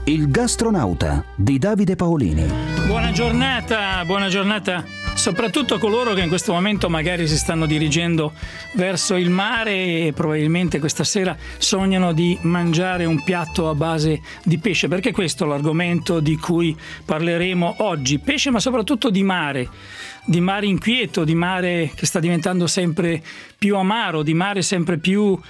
Il gastronauta di Davide Paolini. Buona giornata, soprattutto a coloro che in questo momento magari si stanno dirigendo verso il mare e probabilmente questa sera sognano di mangiare un piatto a base di pesce, perché questo è l'argomento di cui parleremo oggi. Pesce, ma soprattutto di mare inquieto, di mare che sta diventando sempre più amaro, di mare sempre più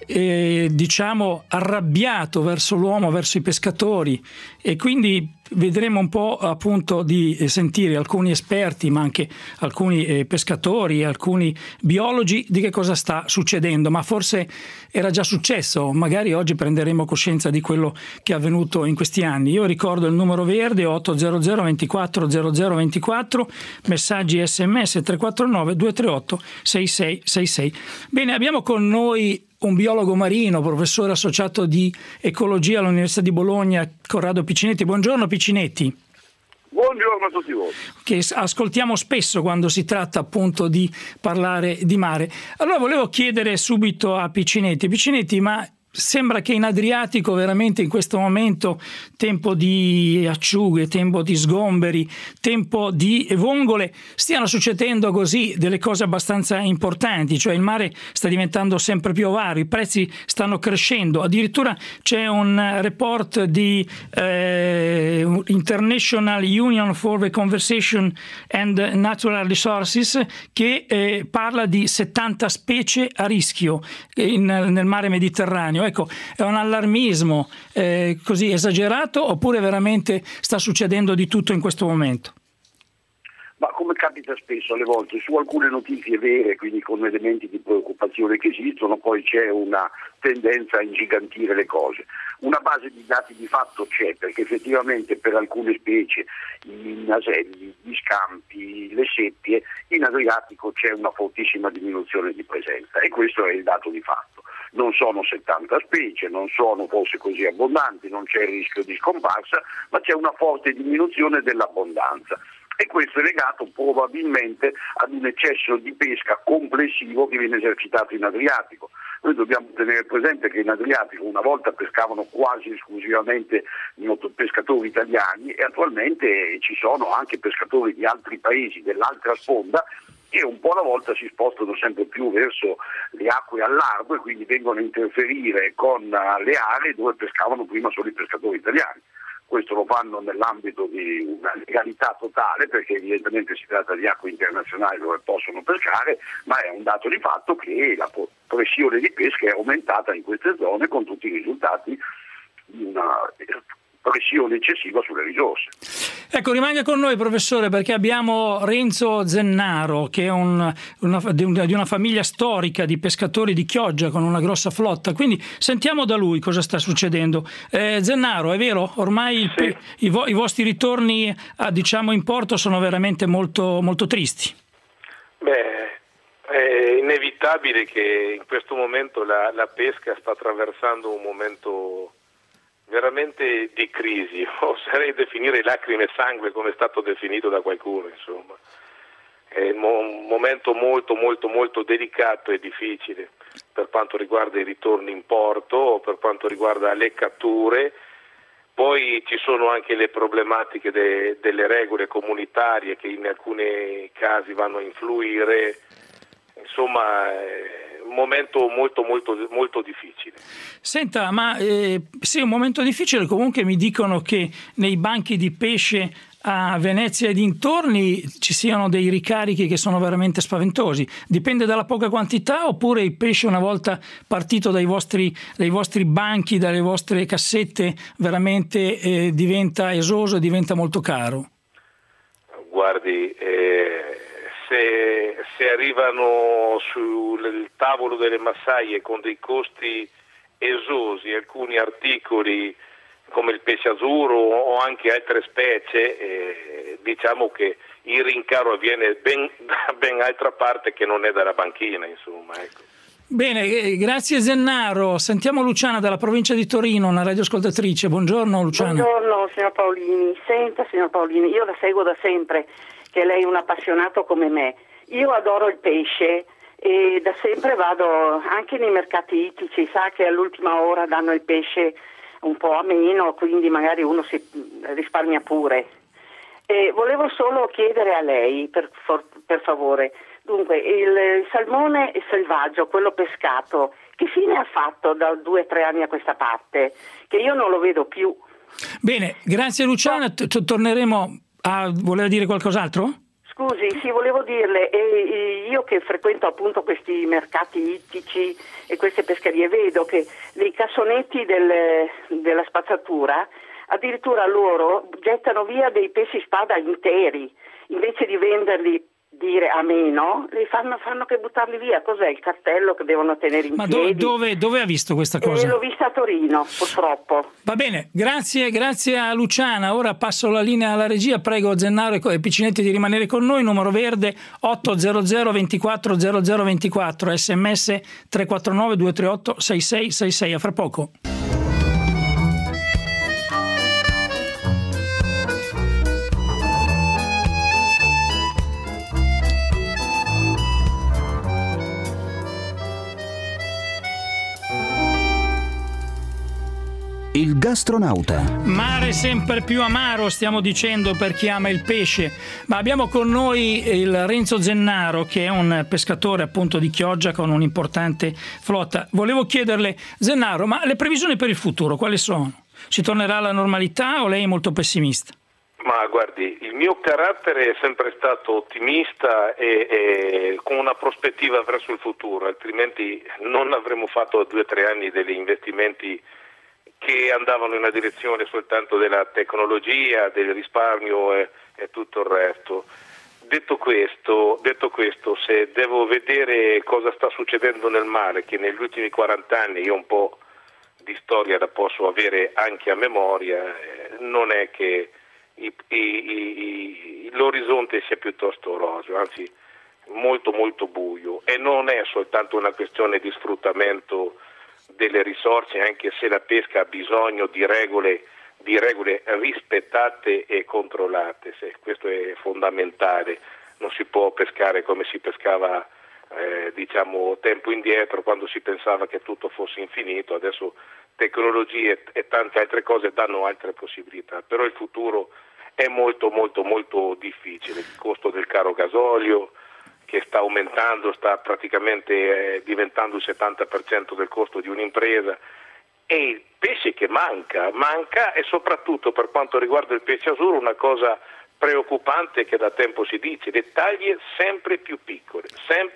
arrabbiato verso l'uomo, verso i pescatori, e quindi vedremo un po' appunto di sentire alcuni esperti, ma anche alcuni pescatori, alcuni biologi, di che cosa sta succedendo. Ma forse era già successo, magari oggi prenderemo coscienza di quello che è avvenuto in questi anni. Io ricordo il numero verde 800 24 0024, messaggi SMS 349 238 6666. Bene, abbiamo con noi un biologo marino, professore associato di ecologia all'Università di Bologna, Corrado Piccinetti. Buongiorno Piccinetti. Buongiorno a tutti voi. Che ascoltiamo spesso quando si tratta appunto di parlare di mare. Allora volevo chiedere subito a Piccinetti, ma sembra che in Adriatico veramente in questo momento, tempo di acciughe, tempo di sgomberi, tempo di vongole, stiano succedendo così delle cose abbastanza importanti, cioè il mare sta diventando sempre più avaro, i prezzi stanno crescendo, addirittura c'è un report di International Union for the Conservation and Natural Resources che parla di 70 specie a rischio nel mare Mediterraneo. Ecco, è un allarmismo così esagerato, oppure veramente sta succedendo di tutto in questo momento? Ma come capita spesso alle volte, su alcune notizie vere, quindi con elementi di preoccupazione che esistono, poi c'è una tendenza a ingigantire le cose. Una base di dati di fatto c'è, perché effettivamente per alcune specie, i naselli, gli scampi, le seppie, in Adriatico c'è una fortissima diminuzione di presenza, e questo è il dato di fatto. Non sono 70 specie, non sono forse così abbondanti, non c'è il rischio di scomparsa, ma c'è una forte diminuzione dell'abbondanza. E questo è legato probabilmente ad un eccesso di pesca complessivo che viene esercitato in Adriatico. Noi dobbiamo tenere presente che in Adriatico una volta pescavano quasi esclusivamente pescatori italiani, e attualmente ci sono anche pescatori di altri paesi dell'altra sponda che un po' alla volta si spostano sempre più verso le acque al largo, e quindi vengono a interferire con le aree dove pescavano prima solo i pescatori italiani. Questo lo fanno nell'ambito di una legalità totale, perché evidentemente si tratta di acque internazionali dove possono pescare, ma è un dato di fatto che la pressione di pesca è aumentata in queste zone, con tutti i risultati di una pressione eccessiva sulle risorse. Ecco, rimanga con noi professore, perché abbiamo Renzo Zennaro, che è di una famiglia storica di pescatori di Chioggia con una grossa flotta, quindi sentiamo da lui cosa sta succedendo. Zennaro, è vero? Ormai sì. I vostri ritorni a in porto sono veramente molto, molto tristi. È inevitabile che in questo momento la pesca sta attraversando un momento veramente di crisi, oserei definire lacrime e sangue, come è stato definito da qualcuno, insomma. È un momento molto molto molto delicato e difficile per quanto riguarda i ritorni in porto, per quanto riguarda le catture. Poi ci sono anche le problematiche delle regole comunitarie che in alcuni casi vanno a influire. Insomma, un momento molto molto molto difficile. Senta, ma sì, un momento difficile. Comunque mi dicono che nei banchi di pesce a Venezia e dintorni ci siano dei ricarichi che sono veramente spaventosi. Dipende dalla poca quantità, oppure il pesce, una volta partito dai vostri banchi, dalle vostre cassette, veramente diventa esoso e diventa molto caro? Guardi, se arrivano sul tavolo delle massaie con dei costi esosi alcuni articoli come il pesce azzurro o anche altre specie, diciamo che il rincaro avviene da ben altra parte che non è dalla banchina, insomma, ecco. Bene, grazie Zennaro. Sentiamo Luciana dalla provincia di Torino, una radioascoltatrice. Buongiorno Luciana. Buongiorno signor Paolini. Senta signor Paolini, io la seguo da sempre, che lei è un appassionato come me. Io adoro il pesce e da sempre vado anche nei mercati ittici, sa che all'ultima ora danno il pesce un po' a meno, quindi magari uno si risparmia pure. Volevo solo chiedere a lei, per favore, dunque, il salmone selvaggio, quello pescato, che fine ha fatto da 2 o 3 anni a questa parte? Che io non lo vedo più. Bene, grazie Luciana, torneremo a voler dire qualcos'altro? Scusi, sì, volevo dirle, io che frequento appunto questi mercati ittici e queste pescherie, vedo che nei cassonetti della spazzatura addirittura loro gettano via dei pesci spada interi, invece di venderli dire a meno, li fanno che buttarli via. Cos'è il cartello che devono tenere in piedi? Dove ha visto questa cosa? L'ho vista a Torino, purtroppo. Va bene, grazie a Luciana. Ora passo la linea alla regia, prego Zennaro e Piccinetti di rimanere con noi. Numero verde 800 24 0024, sms 349 238 6666. A fra poco. Il gastronauta. Mare sempre più amaro, stiamo dicendo, per chi ama il pesce, ma abbiamo con noi il Renzo Zennaro, che è un pescatore appunto di Chioggia con un'importante flotta. Volevo chiederle, Zennaro, ma le previsioni per il futuro quali sono? Si tornerà alla normalità o lei è molto pessimista? Ma guardi, il mio carattere è sempre stato ottimista e con una prospettiva verso il futuro, altrimenti non avremmo fatto 2 o 3 anni degli investimenti che andavano in una direzione soltanto della tecnologia, del risparmio e tutto il resto. Detto questo, se devo vedere cosa sta succedendo nel mare, che negli ultimi 40 anni io un po' di storia la posso avere anche a memoria, non è che l'orizzonte sia piuttosto roseo, anzi molto molto buio, e non è soltanto una questione di sfruttamento delle risorse, anche se la pesca ha bisogno di regole rispettate e controllate. Questo è fondamentale. Non si può pescare come si pescava tempo indietro, quando si pensava che tutto fosse infinito. Adesso tecnologie e tante altre cose danno altre possibilità, però il futuro è molto molto molto difficile. Il costo del caro gasolio che sta aumentando, sta praticamente diventando il 70% del costo di un'impresa, e il pesce che manca, e soprattutto per quanto riguarda il pesce azzurro una cosa preoccupante che da tempo si dice: le taglie sempre più piccole.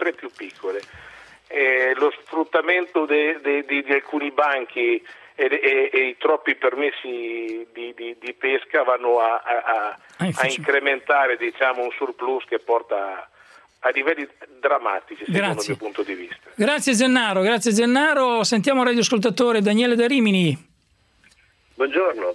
Lo sfruttamento di alcuni banchi e i troppi permessi di pesca vanno a incrementare un surplus che porta a livelli drammatici secondo il mio punto di vista. Grazie Zennaro. Sentiamo il radioascoltatore Daniele da Rimini. Buongiorno.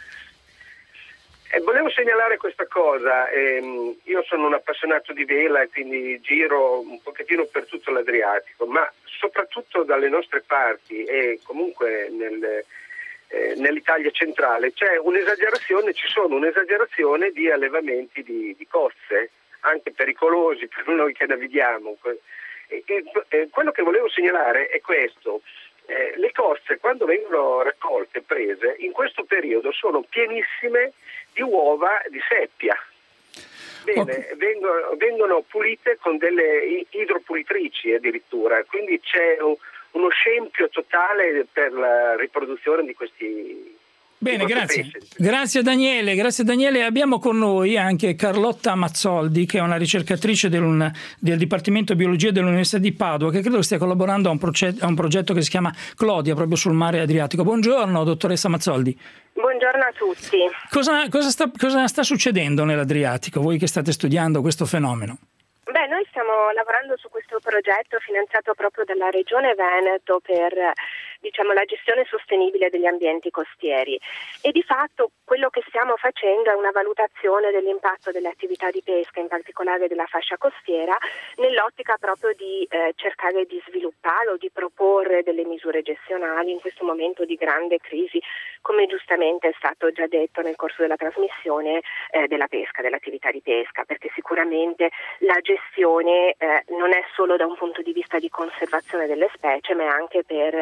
Volevo segnalare questa cosa. Io sono un appassionato di vela e quindi giro un pochettino per tutto l'Adriatico, ma soprattutto dalle nostre parti e comunque nell'Italia centrale ci sono un'esagerazione di allevamenti di cozze, anche pericolosi per noi che navighiamo. Quello che volevo segnalare è questo: le cozze, quando vengono raccolte e prese, in questo periodo sono pienissime di uova di seppia. Bene, vengono pulite con delle idropulitrici addirittura, quindi c'è uno scempio totale per la riproduzione di questi. Bene, grazie Daniele. Abbiamo con noi anche Carlotta Mazzoldi, che è una ricercatrice del Dipartimento Biologia dell'Università di Padova, che credo stia collaborando a un progetto che si chiama Clodia, proprio sul mare Adriatico. Buongiorno dottoressa Mazzoldi. Buongiorno a tutti. Cosa sta succedendo nell'Adriatico, voi che state studiando questo fenomeno? Noi stiamo lavorando su questo progetto finanziato proprio dalla Regione Veneto per la gestione sostenibile degli ambienti costieri, e di fatto quello che stiamo facendo è una valutazione dell'impatto delle attività di pesca, in particolare della fascia costiera, nell'ottica proprio di cercare di sviluppare o di proporre delle misure gestionali in questo momento di grande crisi, come giustamente è stato già detto nel corso della trasmissione, della pesca, dell'attività di pesca, perché sicuramente la gestione non è solo da un punto di vista di conservazione delle specie, ma è anche per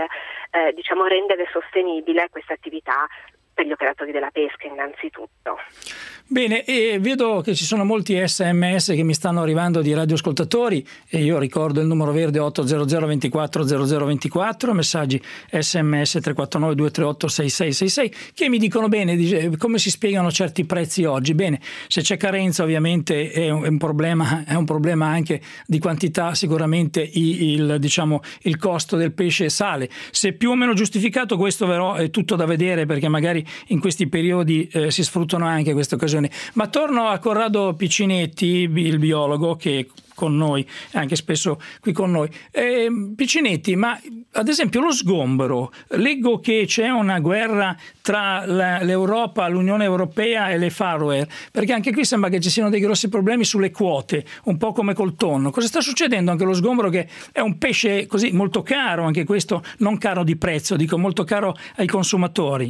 rendere sostenibile questa attività per gli operatori della pesca innanzitutto. Bene, e vedo che ci sono molti SMS che mi stanno arrivando di radioascoltatori e io ricordo il numero verde 800 24 0024, messaggi SMS 349 238 6666 che mi dicono bene come si spiegano certi prezzi oggi. Bene, se c'è carenza ovviamente è un problema anche di quantità, sicuramente il costo del pesce sale. Se più o meno giustificato, questo però è tutto da vedere, perché magari in questi periodi si sfruttano anche queste occasioni. Ma torno a Corrado Piccinetti, il biologo che è con noi, anche spesso qui con noi. Piccinetti, ma ad esempio lo sgombero, leggo che c'è una guerra tra l'Europa, l'Unione Europea e le Faroe, perché anche qui sembra che ci siano dei grossi problemi sulle quote, un po' come col tonno. Cosa sta succedendo anche lo sgombero, che è un pesce così molto caro, anche questo non caro di prezzo, dico molto caro ai consumatori?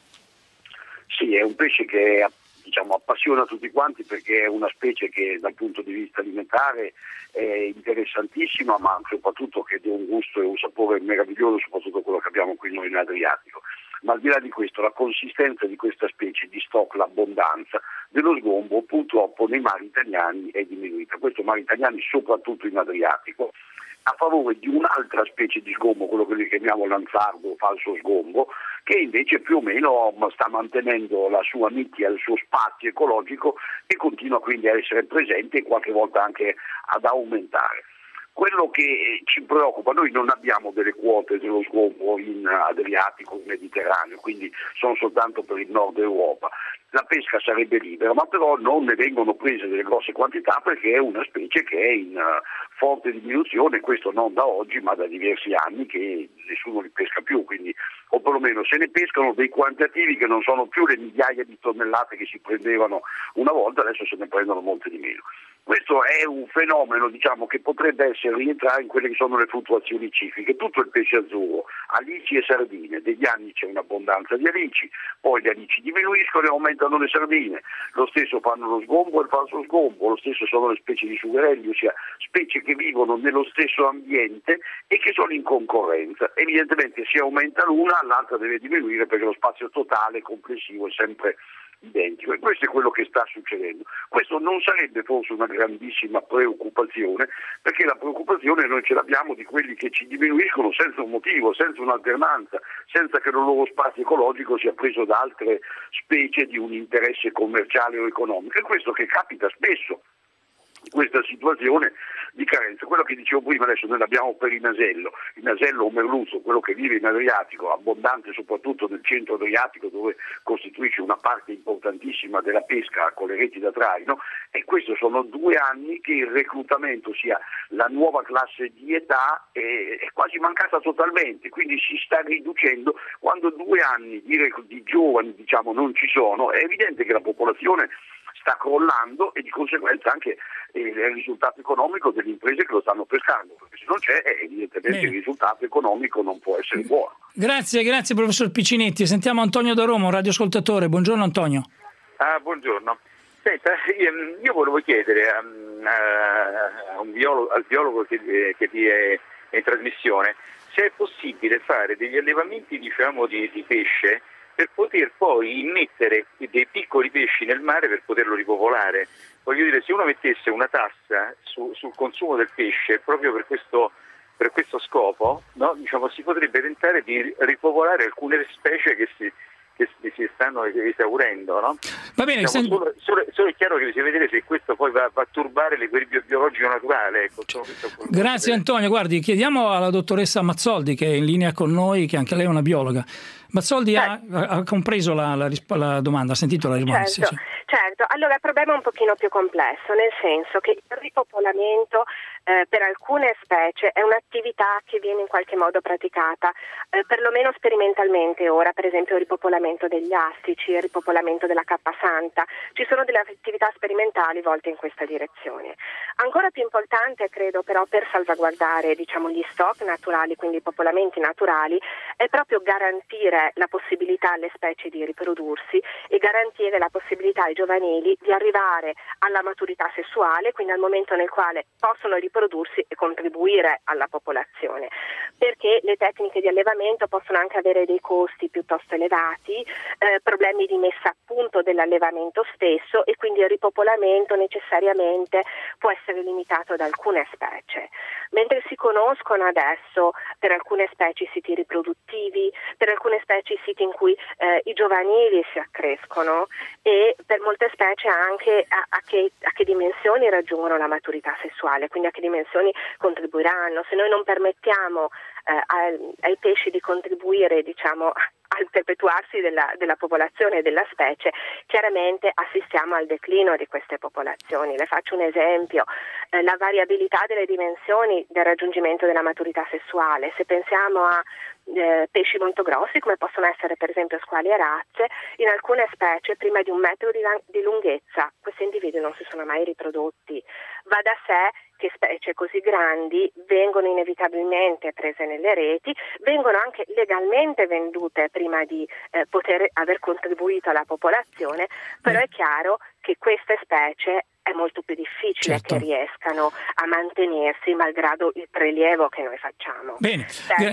Sì, è un pesce che appassiona tutti quanti, perché è una specie che dal punto di vista alimentare è interessantissima, ma soprattutto che dà un gusto e un sapore meraviglioso, soprattutto quello che abbiamo qui noi in Adriatico. Ma al di là di questo, la consistenza di questa specie di stock, l'abbondanza dello sgombo purtroppo nei mari italiani è diminuita. Questo mari italiani soprattutto in Adriatico, a favore di un'altra specie di sgombo, quello che noi chiamiamo lanzardo, falso sgombo, che invece più o meno sta mantenendo la sua nicchia, il suo spazio ecologico, e continua quindi a essere presente e qualche volta anche ad aumentare. Quello che ci preoccupa, noi non abbiamo delle quote dello sgombo in Adriatico, in Mediterraneo, quindi sono soltanto per il nord Europa. La pesca sarebbe libera, ma però non ne vengono prese delle grosse quantità, perché è una specie che è in forte diminuzione, questo non da oggi ma da diversi anni, che nessuno li pesca più, quindi, o perlomeno se ne pescano dei quantitativi che non sono più le migliaia di tonnellate che si prendevano una volta, adesso se ne prendono molte di meno. Questo è un fenomeno che potrebbe rientrare in quelle che sono le fluttuazioni cicliche. Tutto il pesce azzurro, alici e sardine, degli anni c'è un'abbondanza di alici, poi le alici diminuiscono e aumentano le sardine, lo stesso fanno lo sgombo e il falso sgombo, lo stesso sono le specie di sugherelli, ossia specie che vivono nello stesso ambiente e che sono in concorrenza. Evidentemente se aumenta l'una, l'altra deve diminuire, perché lo spazio totale complessivo è sempre identico, e questo è quello che sta succedendo. Questo non sarebbe forse una grandissima preoccupazione, perché la preoccupazione noi ce l'abbiamo di quelli che ci diminuiscono senza un motivo, senza un'alternanza, senza che il loro spazio ecologico sia preso da altre specie di un interesse commerciale o economico, e questo che capita spesso, questa situazione di carenza. Quello che dicevo prima, adesso noi l'abbiamo per il nasello o merluzzo, quello che vive in Adriatico, abbondante soprattutto nel centro Adriatico, dove costituisce una parte importantissima della pesca con le reti da traino, e questo sono 2 anni che il reclutamento, sia la nuova classe di età, è quasi mancata totalmente, quindi si sta riducendo. Quando 2 anni di giovani non ci sono, è evidente che la popolazione sta crollando, e di conseguenza anche il risultato economico delle imprese che lo stanno pescando, perché se non c'è, evidentemente il risultato economico non può essere buono. Grazie professor Piccinetti. Sentiamo Antonio da Roma, un radioascoltatore. Buongiorno Antonio. Buongiorno. Senta, io volevo chiedere al biologo che vi è in trasmissione se è possibile fare degli allevamenti di pesce per poter poi immettere dei piccoli pesci nel mare per poterlo ripopolare. Voglio dire, se uno mettesse una tassa sul consumo del pesce proprio per questo scopo, no? Si potrebbe tentare di ripopolare alcune specie che si stanno esaurendo, no? Va bene, solo è chiaro che bisogna vedere se questo poi va a turbare l'equilibrio biologico naturale. Ecco, grazie Antonio. Guardi, chiediamo alla dottoressa Mazzoldi, che è in linea con noi, che anche lei è una biologa. Mazzoldi ha compreso la domanda, ha sentito la risposta? Certo. Allora il problema è un pochino più complesso, nel senso che il ripopolamento per alcune specie è un'attività che viene in qualche modo praticata, perlomeno sperimentalmente ora, per esempio il ripopolamento degli astici, il ripopolamento della cappasanta. Ci sono delle attività sperimentali volte in questa direzione. Ancora più importante, credo, però, per salvaguardare gli stock naturali, quindi i popolamenti naturali, è proprio garantire la possibilità alle specie di riprodursi e garantire la possibilità ai giovanili di arrivare alla maturità sessuale, quindi al momento nel quale possono riprodursi riprodursi e contribuire alla popolazione, perché le tecniche di allevamento possono anche avere dei costi piuttosto elevati, problemi di messa a punto dell'allevamento stesso, e quindi il ripopolamento necessariamente può essere limitato ad alcune specie. Mentre si conoscono adesso per alcune specie i siti riproduttivi, per alcune specie i siti in cui i giovanili si accrescono, e per molte specie anche a che dimensioni raggiungono la maturità sessuale, quindi a che dimensioni contribuiranno. Se noi non permettiamo ai pesci di contribuire, diciamo, al perpetuarsi della popolazione e della specie, chiaramente assistiamo al declino di queste popolazioni. Le faccio un esempio: la variabilità delle dimensioni del raggiungimento della maturità sessuale. Se pensiamo a pesci molto grossi, come possono essere per esempio squali e razze, in alcune specie prima di 1 metro di lunghezza questi individui non si sono mai riprodotti. Va da sé che specie così grandi vengono inevitabilmente prese nelle reti, vengono anche legalmente vendute prima di poter aver contribuito alla popolazione, però è chiaro che queste specie è molto più difficile che riescano a mantenersi malgrado il prelievo che noi facciamo. Bene.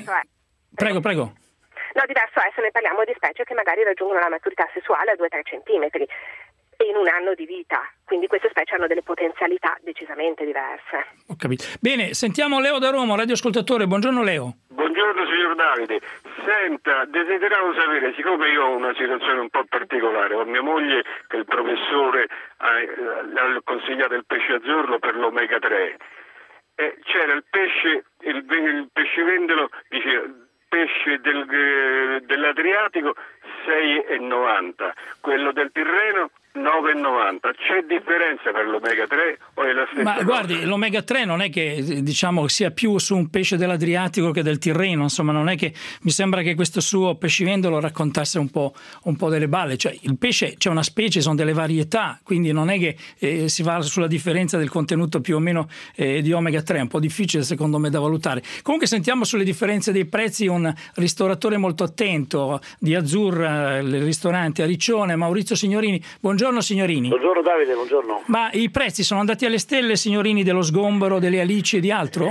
Prego. No, diverso è se ne parliamo di specie che magari raggiungono la maturità sessuale a 2-3 centimetri in un anno di vita, quindi queste specie hanno delle potenzialità decisamente diverse. Ho capito. Bene, sentiamo Leo da Roma, radioascoltatore. Buongiorno Leo. Buongiorno signor Davide. Senta, desideravo sapere, siccome io ho una situazione un po' particolare, ho mia moglie che il professore ha consigliato il pesce azzurro per l'omega 3, c'era il pescivendolo, dice pesce dell'Adriatico 6,90, quello del Tirreno 9,90. C'è differenza per l'omega 3 o è la stessa cosa? Guardi, l'omega 3 non è che diciamo sia più su un pesce dell'Adriatico che del Tirreno, insomma non è che mi sembra che questo suo pescivendolo raccontasse un po' delle balle, cioè il pesce c'è una specie, sono delle varietà, quindi non è che si va sulla differenza del contenuto più o meno di omega 3, è un po' difficile secondo me da valutare. Comunque sentiamo sulle differenze dei prezzi un ristoratore molto attento di Azzurra, il ristorante a Riccione, Maurizio Signorini. Buongiorno signorini. Buongiorno Davide, buongiorno. Ma i prezzi sono andati alle stelle, signorini, dello sgombero, delle alici e di altro?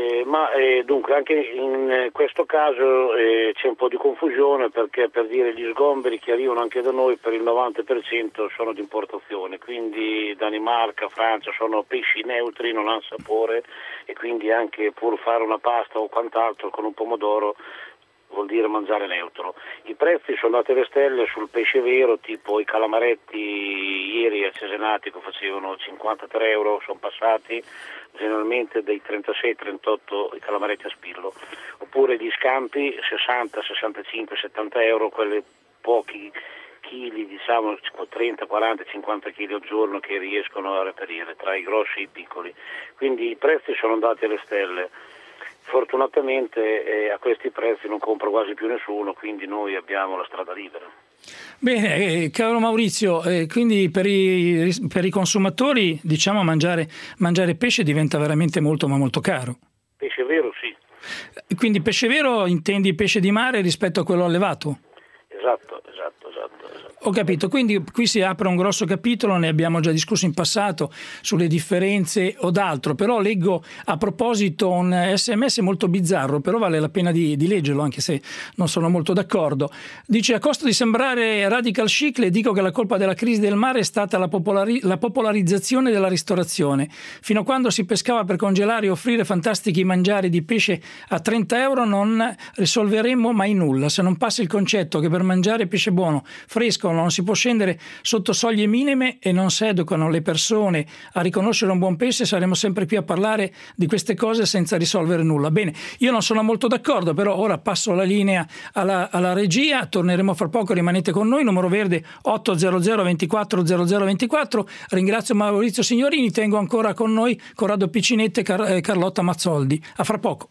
Dunque anche in questo caso c'è un po' di confusione, perché per dire gli sgomberi che arrivano anche da noi per il 90% sono di importazione, quindi Danimarca, Francia, sono pesci neutri, non hanno sapore, e quindi anche pur fare una pasta o quant'altro con un pomodoro vuol dire mangiare neutro. I prezzi sono andati alle stelle sul pesce vero, tipo i calamaretti ieri a Cesenatico facevano 53 euro, sono passati generalmente dai 36-38 i calamaretti a spillo, oppure gli scampi 60, 65, 70 euro, quelle pochi chili, diciamo 30, 40, 50 kg al giorno che riescono a reperire tra i grossi e i piccoli, quindi i prezzi sono andati alle stelle. Fortunatamente a questi prezzi non compra quasi più nessuno, quindi noi abbiamo la strada libera. Bene, caro Maurizio, quindi per i consumatori diciamo mangiare pesce diventa veramente molto ma molto caro. Pesce vero sì. Quindi pesce vero intendi pesce di mare rispetto a quello allevato? Esatto. Ho capito, quindi qui si apre un grosso capitolo, ne abbiamo già discusso in passato sulle differenze o d'altro, però leggo a proposito un SMS molto bizzarro, però vale la pena di leggerlo anche se non sono molto d'accordo. Dice: a costo di sembrare radical chic le dico che la colpa della crisi del mare è stata la popolarizzazione della ristorazione. Fino a quando si pescava per congelare e offrire fantastici mangiari di pesce a 30 euro non risolveremo mai nulla. Se non passa il concetto che per mangiare pesce buono, fresco, non si può scendere sotto soglie minime e non si educano le persone a riconoscere un buon pesce, saremo sempre qui a parlare di queste cose senza risolvere nulla. Bene, io non sono molto d'accordo, però ora passo la linea alla regia, torneremo fra poco, rimanete con noi, numero verde 800 24 0024. Ringrazio Maurizio Signorini, tengo ancora con noi Corrado Piccinetti e Carlotta Mazzoldi. A fra poco.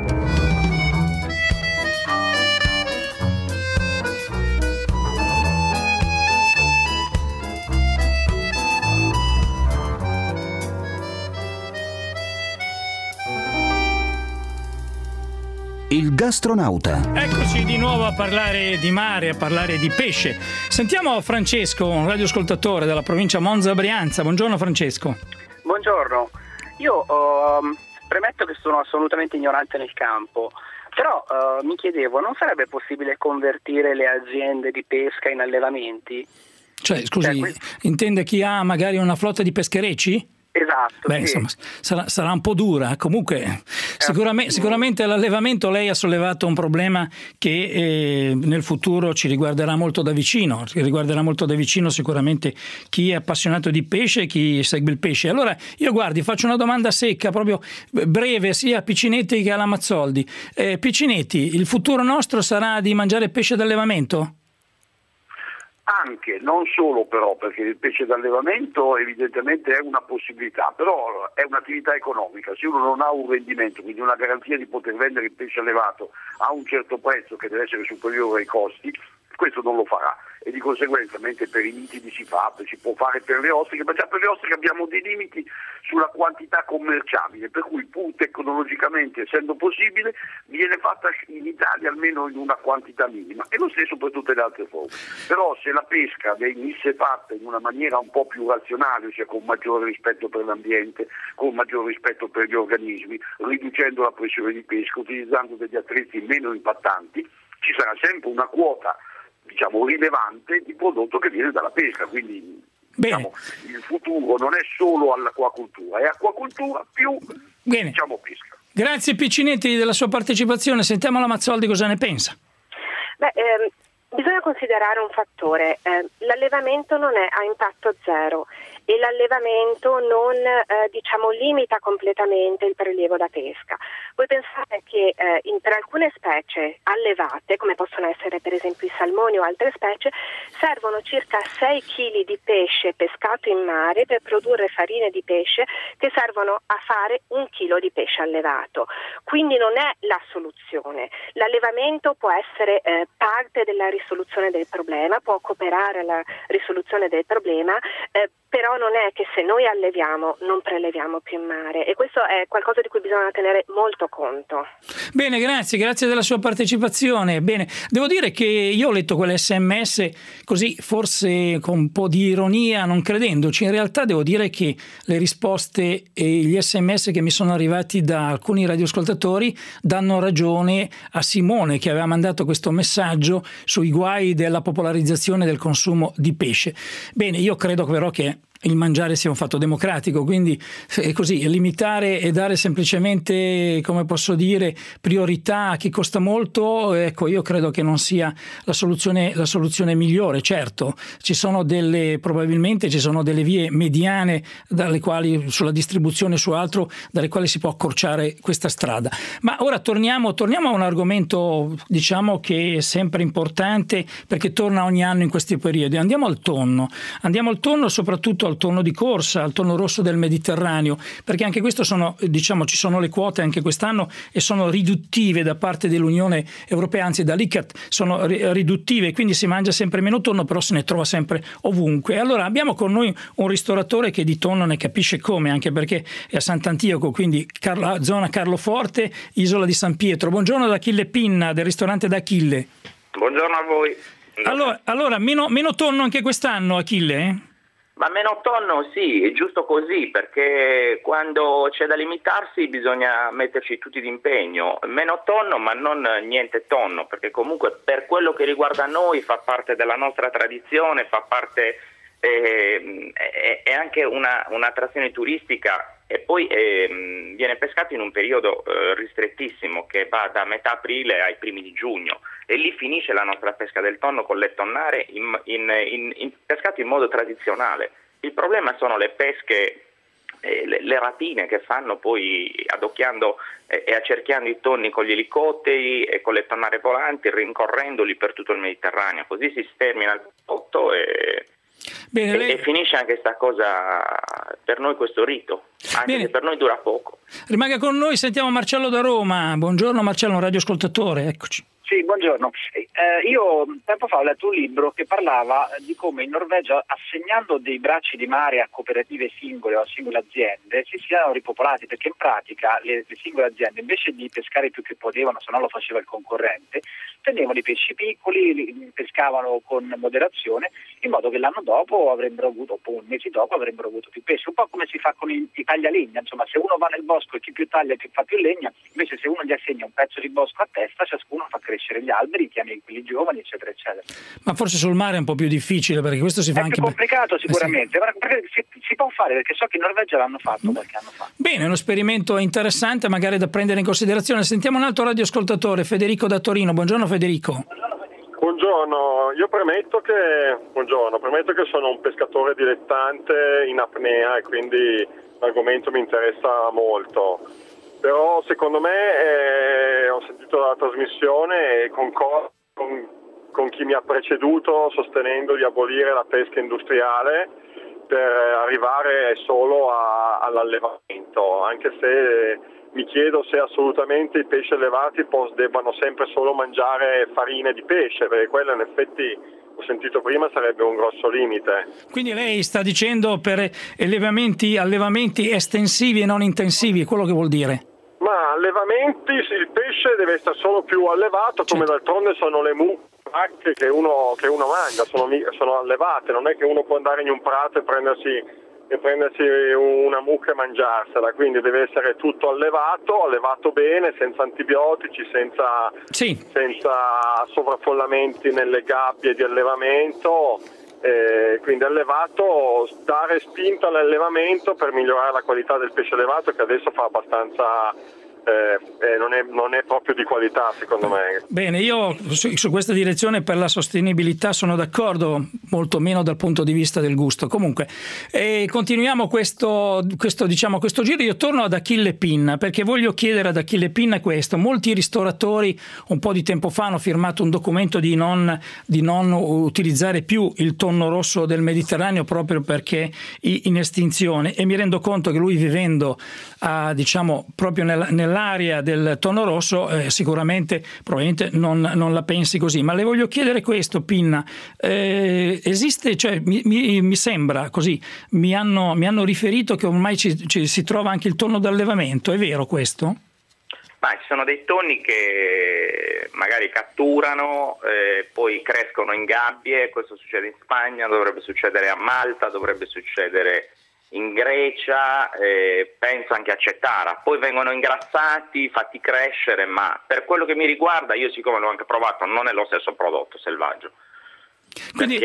Il gastronauta. Eccoci di nuovo a parlare di mare, a parlare di pesce. Sentiamo Francesco, un radioascoltatore della provincia Monza Brianza. Buongiorno Francesco. Buongiorno. Io premetto che sono assolutamente ignorante nel campo, però mi chiedevo, non sarebbe possibile convertire le aziende di pesca in allevamenti? Cioè, scusi, intende chi ha magari una flotta di pescherecci? Esatto. Beh, sì. insomma, sarà un po' dura. Comunque, sicuramente l'allevamento, lei ha sollevato un problema che nel futuro ci riguarderà molto da vicino. Riguarderà molto da vicino sicuramente chi è appassionato di pesce e chi segue il pesce. Allora, io faccio una domanda secca, proprio breve, sia a Piccinetti che alla Mazzoldi. Piccinetti, il futuro nostro sarà di mangiare pesce d'allevamento? Anche, non solo però, perché il pesce d'allevamento evidentemente è una possibilità, però è un'attività economica. Se uno non ha un rendimento, quindi una garanzia di poter vendere il pesce allevato a un certo prezzo che deve essere superiore ai costi, questo non lo farà, e di conseguenza mentre per i nitidi si può fare per le ostriche, ma già per le ostriche abbiamo dei limiti sulla quantità commerciabile, per cui pur tecnologicamente essendo possibile viene fatta in Italia almeno in una quantità minima, e lo stesso per tutte le altre forme. Però se la pesca venisse fatta in una maniera un po' più razionale, ossia con maggiore rispetto per l'ambiente, con maggiore rispetto per gli organismi, riducendo la pressione di pesca, utilizzando degli attrezzi meno impattanti, ci sarà sempre una quota rilevante di prodotto che viene dalla pesca, quindi il futuro non è solo all'acquacoltura, è acquacoltura più pesca. Grazie Piccinetti della sua partecipazione. Sentiamo la Mazzoldi cosa ne pensa. Bisogna considerare un fattore, l'allevamento non è a impatto zero e l'allevamento non limita completamente il prelievo da pesca. Voi pensate che per alcune specie allevate, come possono essere per esempio i salmoni o altre specie, servono circa 6 kg di pesce pescato in mare per produrre farine di pesce che servono a fare 1 chilo di pesce allevato. Quindi non è la soluzione. L'allevamento può essere parte della risoluzione del problema, può cooperare alla risoluzione del problema, però non è che se noi alleviamo non preleviamo più in mare, e questo è qualcosa di cui bisogna tenere molto conto. Bene, grazie della sua partecipazione. Bene, devo dire che io ho letto quell'SMS così, forse con un po' di ironia, non credendoci. In realtà devo dire che le risposte e gli SMS che mi sono arrivati da alcuni radioascoltatori danno ragione a Simone, che aveva mandato questo messaggio sui guai della popolarizzazione del consumo di pesce. Bene, io credo però che il mangiare sia un fatto democratico, quindi è così, limitare e dare semplicemente, come posso dire, priorità a chi costa molto, ecco, io credo che non sia la soluzione migliore. Certo, probabilmente ci sono delle vie mediane dalle quali, sulla distribuzione su altro, dalle quali si può accorciare questa strada. Ma ora torniamo a un argomento, che è sempre importante perché torna ogni anno in questi periodi. Andiamo al tonno, soprattutto al tonno di corsa, al tonno rosso del Mediterraneo, perché anche questo ci sono le quote anche quest'anno e sono riduttive da parte dell'Unione Europea, anzi dall'ICCAT sono riduttive, quindi si mangia sempre meno tonno, però se ne trova sempre ovunque. Allora abbiamo con noi un ristoratore che di tonno ne capisce come, anche perché è a Sant'Antioco, quindi zona Carloforte, isola di San Pietro. Buongiorno da Achille Pinna del ristorante d'Achille. Buongiorno a voi. Allora meno tonno anche quest'anno, Achille? Ma meno tonno sì, è giusto così, perché quando c'è da limitarsi bisogna metterci tutti d'impegno. Meno tonno, ma non niente tonno, perché comunque per quello che riguarda noi fa parte della nostra tradizione, fa parte è anche un'attrazione turistica, e poi viene pescato in un periodo ristrettissimo che va da metà aprile ai primi di giugno, e lì finisce la nostra pesca del tonno con le tonnare pescato in modo tradizionale. Il problema sono le pesche, le rapine che fanno poi adocchiando e accerchiando i tonni con gli elicotteri e con le tonnare volanti, rincorrendoli per tutto il Mediterraneo. Così si stermina il prodotto e finisce anche questa cosa, per noi questo rito, anche se per noi dura poco. Rimanga con noi, sentiamo Marcello da Roma. Buongiorno Marcello, un radioascoltatore, eccoci. Sì, buongiorno. Io tempo fa ho letto un libro che parlava di come in Norvegia, assegnando dei bracci di mare a cooperative singole o a singole aziende, si siano ripopolati, perché in pratica le singole aziende, invece di pescare più che potevano, se no lo faceva il concorrente, tenevano i pesci piccoli, li pescavano con moderazione, in modo che l'anno dopo avrebbero avuto, un mese dopo avrebbero avuto più pesce. Un po' come si fa con i taglialegna, insomma, se uno va nel bosco e chi più taglia più fa più legna, invece se uno gli assegna un pezzo di bosco a testa, ciascuno fa crescere gli alberi, tiene quelli giovani, eccetera, eccetera. Ma forse sul mare è un po' più difficile, perché questo si fa è anche... È più complicato sicuramente, ma si può fare, perché so che in Norvegia l'hanno fatto qualche anno fa. Bene, uno esperimento interessante, magari da prendere in considerazione. Sentiamo un altro radioascoltatore, Federico da Torino. Buongiorno Federico. Buongiorno, io premetto che sono un pescatore dilettante in apnea e quindi l'argomento mi interessa molto. Però secondo me ho sentito la trasmissione e concordo con chi mi ha preceduto sostenendo di abolire la pesca industriale per arrivare solo all'allevamento, anche se mi chiedo se assolutamente i pesci allevati debbano sempre solo mangiare farine di pesce, perché quello in effetti ho sentito prima sarebbe un grosso limite. Quindi lei sta dicendo per allevamenti estensivi e non intensivi, è quello che vuol dire? Ma allevamenti, il pesce deve essere solo più allevato, come d'altronde sono le mucche che uno mangia, sono allevate, non è che uno può andare in un prato e prendersi una mucca e mangiarsela, quindi deve essere tutto allevato bene, senza antibiotici, senza sovraffollamenti nelle gabbie di allevamento, quindi allevato, dare spinta all'allevamento per migliorare la qualità del pesce allevato, che adesso fa abbastanza non è proprio di qualità, secondo me. Bene, io su questa direzione per la sostenibilità sono d'accordo, molto meno dal punto di vista del gusto. Comunque continuiamo questo giro. Io torno ad Achille Pinna, perché voglio chiedere ad Achille Pinna questo. Molti ristoratori un po' di tempo fa hanno firmato un documento di non utilizzare più il tonno rosso del Mediterraneo, proprio perché in estinzione, e mi rendo conto che lui, vivendo proprio nell'area del tonno rosso, probabilmente non la pensi così. Ma le voglio chiedere questo, Pinna, esiste, cioè mi sembra così, mi hanno riferito che ormai si trova anche il tonno d'allevamento, è vero questo? Ma ci sono dei tonni che magari catturano, poi crescono in gabbie, questo succede in Spagna, dovrebbe succedere a Malta, dovrebbe succedere in Grecia, penso anche a Cetara, poi vengono ingrassati, fatti crescere, ma per quello che mi riguarda, io siccome l'ho anche provato, non è lo stesso prodotto selvaggio. Quindi...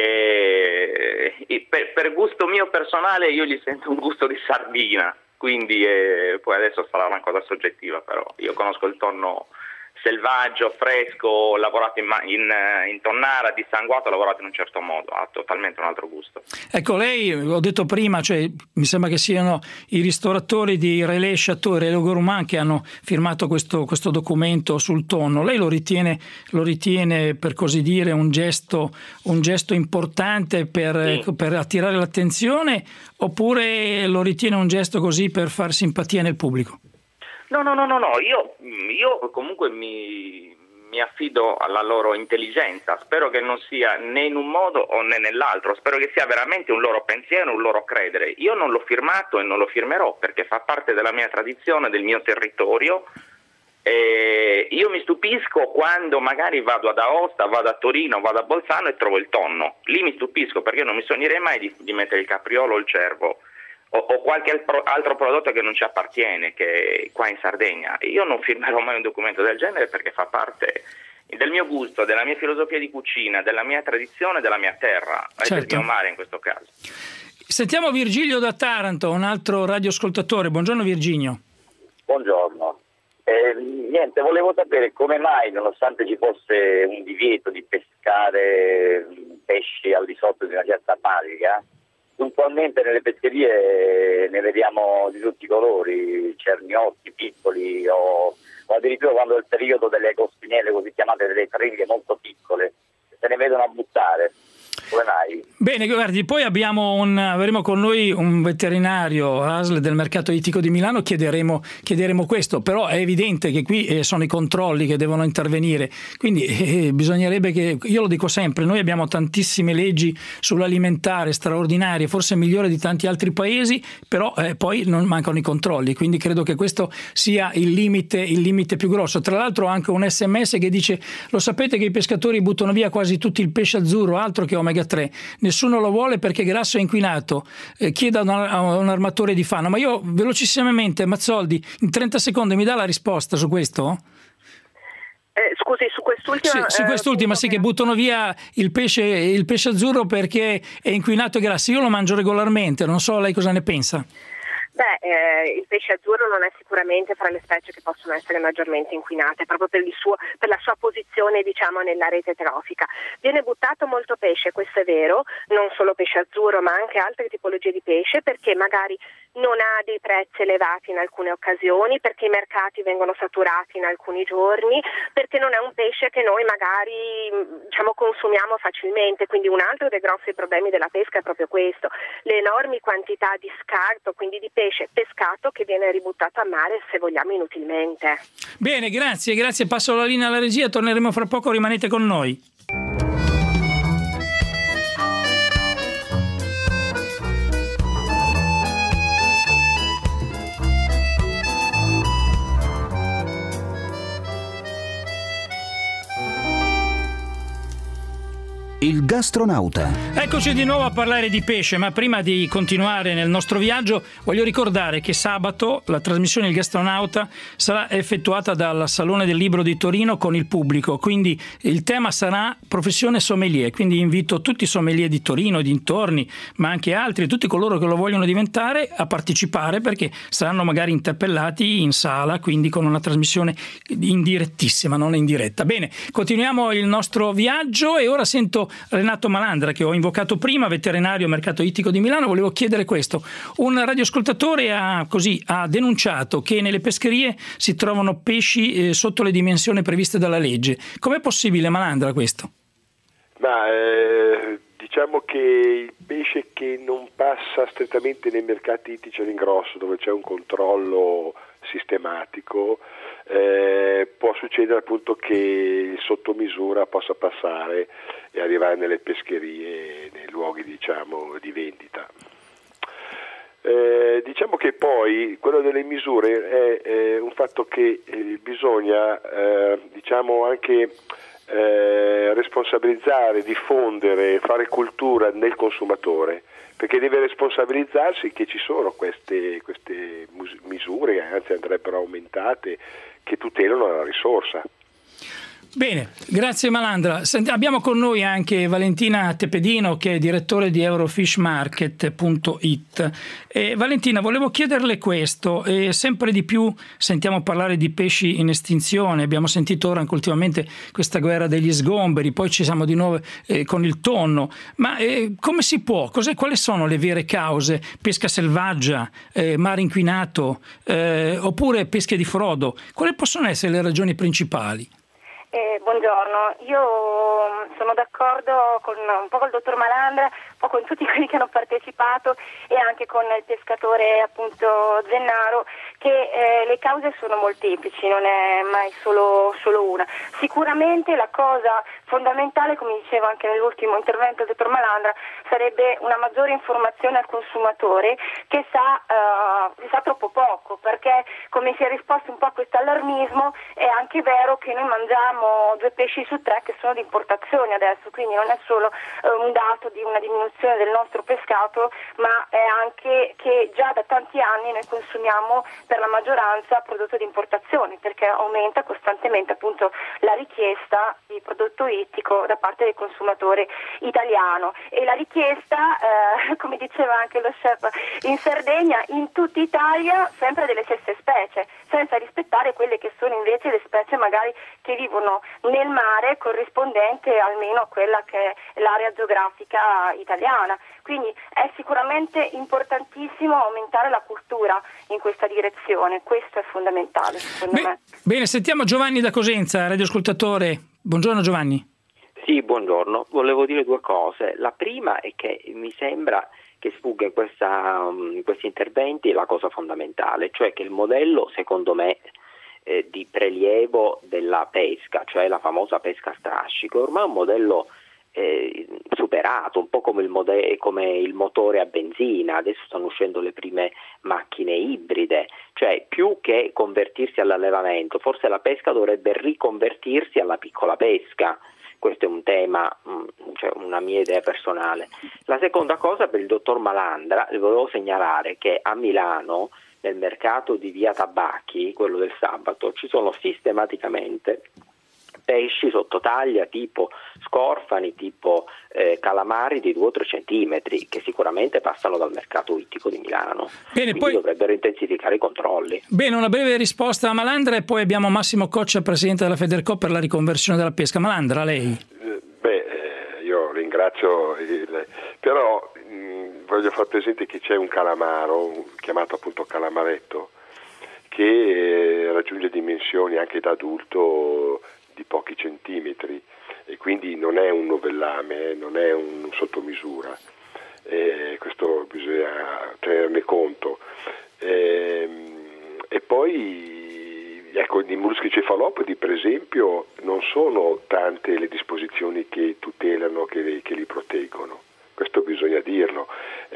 Perché per gusto mio personale io gli sento un gusto di sardina, quindi poi adesso sarà una cosa soggettiva, però io conosco il tonno selvaggio, fresco, lavorato in tonnara, dissanguato, lavorato in un certo modo, ha totalmente un altro gusto. Ecco, lei, ho detto prima, mi sembra che siano i ristoratori di Relais Château e Relais Gourmand che hanno firmato questo documento sul tonno. Lei lo ritiene per così dire un gesto importante per attirare l'attenzione, oppure lo ritiene un gesto così per far simpatia nel pubblico? No, io comunque mi affido alla loro intelligenza, spero che non sia né in un modo o né nell'altro, spero che sia veramente un loro pensiero, un loro credere. Io non l'ho firmato e non lo firmerò perché fa parte della mia tradizione, del mio territorio. Io mi stupisco quando magari vado ad Aosta, vado a Torino, vado a Bolzano e trovo il tonno, lì mi stupisco perché non mi sognerei mai di mettere il capriolo o il cervo o qualche altro prodotto che non ci appartiene, che è qua in Sardegna. Io non firmerò mai un documento del genere perché fa parte del mio gusto, della mia filosofia di cucina, della mia tradizione, della mia terra, del mio mare in questo caso. Sentiamo Virgilio da Taranto, un altro radioascoltatore. Buongiorno Virginio. Buongiorno. Niente, volevo sapere come mai, nonostante ci fosse un divieto di pescare pesci al di sotto di una certa paga, puntualmente nelle pescherie ne vediamo di tutti i colori, cerniotti piccoli o addirittura quando è il periodo delle cospiniere, così chiamate delle triglie molto piccole, se ne vedono a buttare. Come mai? Bene, guardi, poi avremo con noi un veterinario ASL del mercato ittico di Milano, chiederemo questo, però è evidente che qui sono i controlli che devono intervenire, quindi bisognerebbe che, io lo dico sempre, noi abbiamo tantissime leggi sull'alimentare straordinarie, forse migliori di tanti altri paesi, però poi non mancano i controlli, quindi credo che questo sia il limite più grosso. Tra l'altro anche un SMS che dice: lo sapete che i pescatori buttano via quasi tutto il pesce azzurro, altro che omega 3, nessuno lo vuole perché grasso e inquinato, chieda a un armatore di Fano. Ma io velocissimamente, Mazzoldi, in 30 secondi mi dà la risposta su questo? Scusi, su quest'ultima? Su quest'ultima, sì, che buttano via il pesce azzurro perché è inquinato e grasso. Io lo mangio regolarmente, non so lei cosa ne pensa. Il pesce azzurro non è sicuramente fra le specie che possono essere maggiormente inquinate, proprio per la sua posizione, diciamo, nella rete trofica. Viene buttato molto pesce, questo è vero, non solo pesce azzurro ma anche altre tipologie di pesce, perché magari non ha dei prezzi elevati in alcune occasioni, perché i mercati vengono saturati in alcuni giorni, perché non è un pesce che noi magari consumiamo facilmente. Quindi un altro dei grossi problemi della pesca è proprio questo: le enormi quantità di scarto, quindi di pesce pescato che viene ributtato a mare, se vogliamo, inutilmente. Bene, grazie, passo la linea alla regia, torneremo fra poco, rimanete con noi. Il gastronauta. Eccoci di nuovo a parlare di pesce, ma prima di continuare nel nostro viaggio voglio ricordare che sabato la trasmissione Il Gastronauta sarà effettuata dal Salone del Libro di Torino con il pubblico, quindi il tema sarà professione sommelier, quindi invito tutti i sommelier di Torino, dintorni, ma anche altri, tutti coloro che lo vogliono diventare, a partecipare, perché saranno magari interpellati in sala, quindi con una trasmissione indirettissima, non in diretta. Bene, continuiamo il nostro viaggio e ora sento Renato Malandra, che ho invocato prima, veterinario mercato ittico di Milano. Volevo chiedere questo: un radioascoltatore ha denunciato che nelle pescherie si trovano pesci sotto le dimensioni previste dalla legge. Com'è possibile, Malandra, questo? Diciamo che il pesce che non passa strettamente nei mercati ittici all'ingrosso, dove c'è un controllo sistematico, può succedere appunto che il sottomisura possa passare e arrivare nelle pescherie, nei luoghi di vendita. Diciamo che poi quello delle misure è un fatto che bisogna anche responsabilizzare, diffondere, fare cultura nel consumatore, perché deve responsabilizzarsi che ci sono queste misure, anzi andrebbero aumentate, che tutelano la risorsa. Bene, grazie Malandra. Abbiamo con noi anche Valentina Tepedino, che è direttore di Eurofishmarket.it. Valentina, volevo chiederle questo: sempre di più sentiamo parlare di pesci in estinzione, abbiamo sentito ora anche ultimamente questa guerra degli sgomberi, poi ci siamo di nuovo con il tonno, ma come si può? Quali sono le vere cause? Pesca selvaggia, mare inquinato, oppure pesche di frodo? Quali possono essere le ragioni principali? Buongiorno, io sono d'accordo un po' col dottor Malandra, un po' con tutti quelli che hanno partecipato e anche con il pescatore appunto Zennaro, che le cause sono molteplici, non è mai solo una. Sicuramente la cosa fondamentale, come diceva anche nell'ultimo intervento il dottor Malandra, sarebbe una maggiore informazione al consumatore che sa troppo poco, perché come si è risposto un po' a questo allarmismo, è anche vero che noi mangiamo 2 pesci su 3 che sono di importazione adesso, quindi non è solo un dato di una diminuzione del nostro pescato, ma è anche che già da tanti anni noi consumiamo per la maggioranza prodotto di importazione, perché aumenta costantemente appunto la richiesta di prodotto ittico da parte del consumatore italiano, e la richiesta, come diceva anche lo chef in Sardegna, in tutta Italia sempre delle stesse specie, senza rispettare quelle che sono invece le specie magari che vivono nel mare, corrispondente almeno a quella che è l'area geografica italiana. Quindi è sicuramente importantissimo aumentare la cultura in questa direzione, questo è fondamentale secondo me. Bene, sentiamo Giovanni da Cosenza, radioascoltatore. Buongiorno Giovanni. Sì, buongiorno. Volevo dire due cose. La prima è che mi sembra che sfugga in questi interventi la cosa fondamentale, cioè che il modello, secondo me, di prelievo della pesca, cioè la famosa pesca a strascico, ormai è un modello superato, un po' come il motore a benzina. Adesso stanno uscendo le prime macchine ibride, cioè più che convertirsi all'allevamento, forse la pesca dovrebbe riconvertirsi alla piccola pesca. Questo è un tema, cioè una mia idea personale. La seconda cosa, per il dottor Malandra, le volevo segnalare che a Milano, nel mercato di via Tabacchi, quello del sabato, ci sono sistematicamente pesci sottotaglia tipo scorfani, tipo calamari di 2 o 3 centimetri, che sicuramente passano dal mercato ittico di Milano. Bene, quindi poi dovrebbero intensificare i controlli. Bene, una breve risposta a Malandra e poi abbiamo Massimo Coccia, presidente della Federcop per la riconversione della pesca. Malandra, lei? Io ringrazio, però voglio far presente che c'è un calamaro, chiamato appunto calamaretto, che raggiunge dimensioni anche da adulto di pochi centimetri, e quindi non è un novellame, non è un sottomisura, questo bisogna tenerne conto. E poi ecco, di molluschi cefalopodi per esempio non sono tante le disposizioni che tutelano, che li proteggono, questo bisogna dirlo.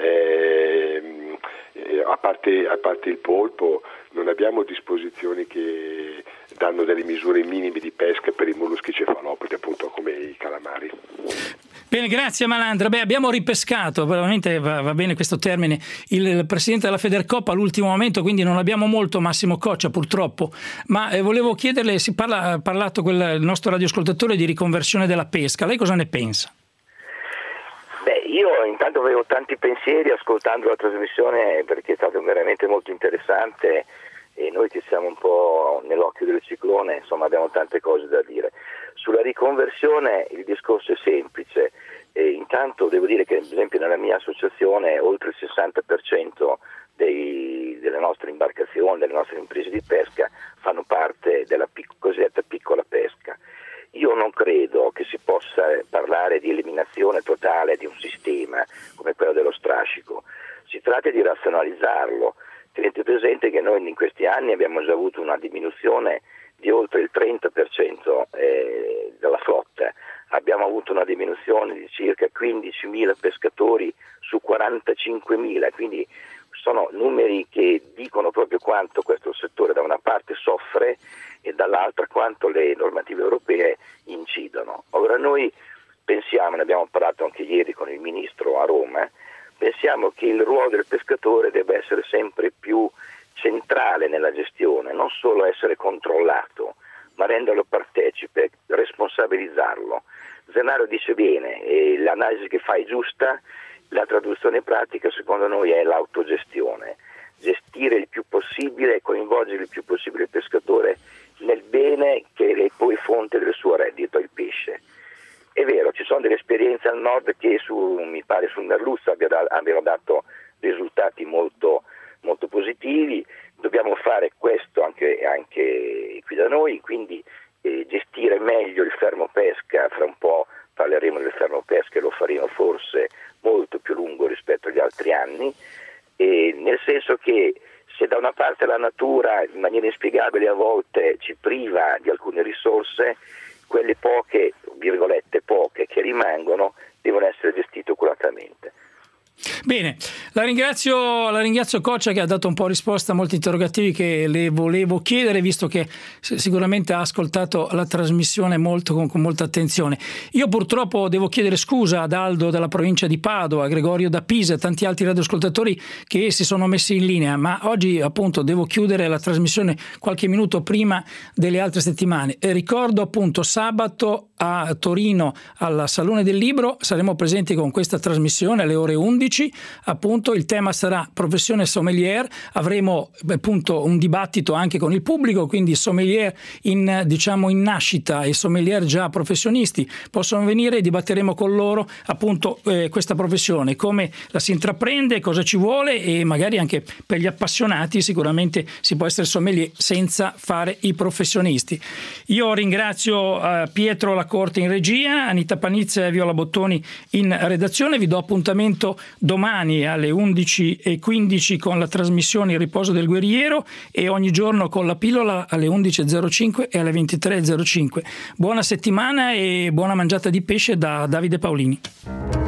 A parte il polpo non abbiamo disposizioni che danno delle misure minime di pesca per i molluschi cefalopodi, appunto come i calamari. Bene, grazie Malandra. Abbiamo ripescato, veramente va bene questo termine, il presidente della Federcop all'ultimo momento, quindi non abbiamo molto Massimo Coccia purtroppo, ma volevo chiederle, ha parlato il nostro radioascoltatore di riconversione della pesca, lei cosa ne pensa? Io intanto avevo tanti pensieri ascoltando la trasmissione, perché è stato veramente molto interessante e noi che siamo un po' nell'occhio del ciclone, insomma, abbiamo tante cose da dire. Sulla riconversione il discorso è semplice. Intanto devo dire che, ad esempio, nella mia associazione oltre il 60% delle nostre imbarcazioni, delle nostre imprese di pesca fanno parte della cosiddetta piccola pesca. Io non credo che si possa parlare di eliminazione totale di un sistema come quello dello strascico. Si tratta di razionalizzarlo. Tenete presente che noi in questi anni abbiamo già avuto una diminuzione di oltre il 30% della flotta. Abbiamo avuto una diminuzione di circa 15.000 pescatori su 45.000, quindi sono numeri che dicono proprio quanto questo settore da una parte soffre e dall'altra quanto le normative europee incidono. Ora noi pensiamo, ne abbiamo parlato anche ieri con il Ministro a Roma, pensiamo che il ruolo del pescatore debba essere sempre più centrale nella gestione, non solo essere controllato, ma renderlo partecipe, responsabilizzarlo. Zennaro dice bene, l'analisi che fa è giusta, la traduzione pratica secondo noi è l'autogestione, gestire il più possibile e coinvolgere il più possibile il pescatore nel bene che è poi fonte del suo reddito, il pesce. È vero, ci sono delle esperienze al nord che mi pare sul merluzzo abbiano dato risultati molto, molto positivi. Dobbiamo fare questo anche qui da noi, quindi gestire meglio il fermo pesca. Fra un po' parleremo del fermo pesca e lo faremo forse molto più lungo rispetto agli altri anni, nel senso che se da una parte la natura in maniera inspiegabile a volte ci priva di alcune risorse, quelle poche, virgolette poche, che rimangono devono essere gestite accuratamente. Bene, la ringrazio Coccia, che ha dato un po' risposta a molti interrogativi che le volevo chiedere, visto che sicuramente ha ascoltato la trasmissione con molta attenzione. Io purtroppo devo chiedere scusa ad Aldo dalla provincia di Padova, a Gregorio da Pisa e tanti altri radioascoltatori che si sono messi in linea, ma oggi appunto devo chiudere la trasmissione qualche minuto prima delle altre settimane. E ricordo appunto sabato a Torino al Salone del Libro saremo presenti con questa trasmissione alle ore 11. Appunto il tema sarà professione sommelier, avremo appunto un dibattito anche con il pubblico, quindi sommelier in nascita e sommelier già professionisti possono venire e dibatteremo con loro appunto questa professione, come la si intraprende, cosa ci vuole, e magari anche per gli appassionati sicuramente si può essere sommelier senza fare i professionisti. Io ringrazio Pietro Corte in regia, Anita Panizza e Viola Bottoni in redazione. Vi do appuntamento domani alle 11:15 con la trasmissione Il riposo del guerriero e ogni giorno con la pillola alle 11:05 e alle 23:05. Buona settimana e buona mangiata di pesce da Davide Paolini.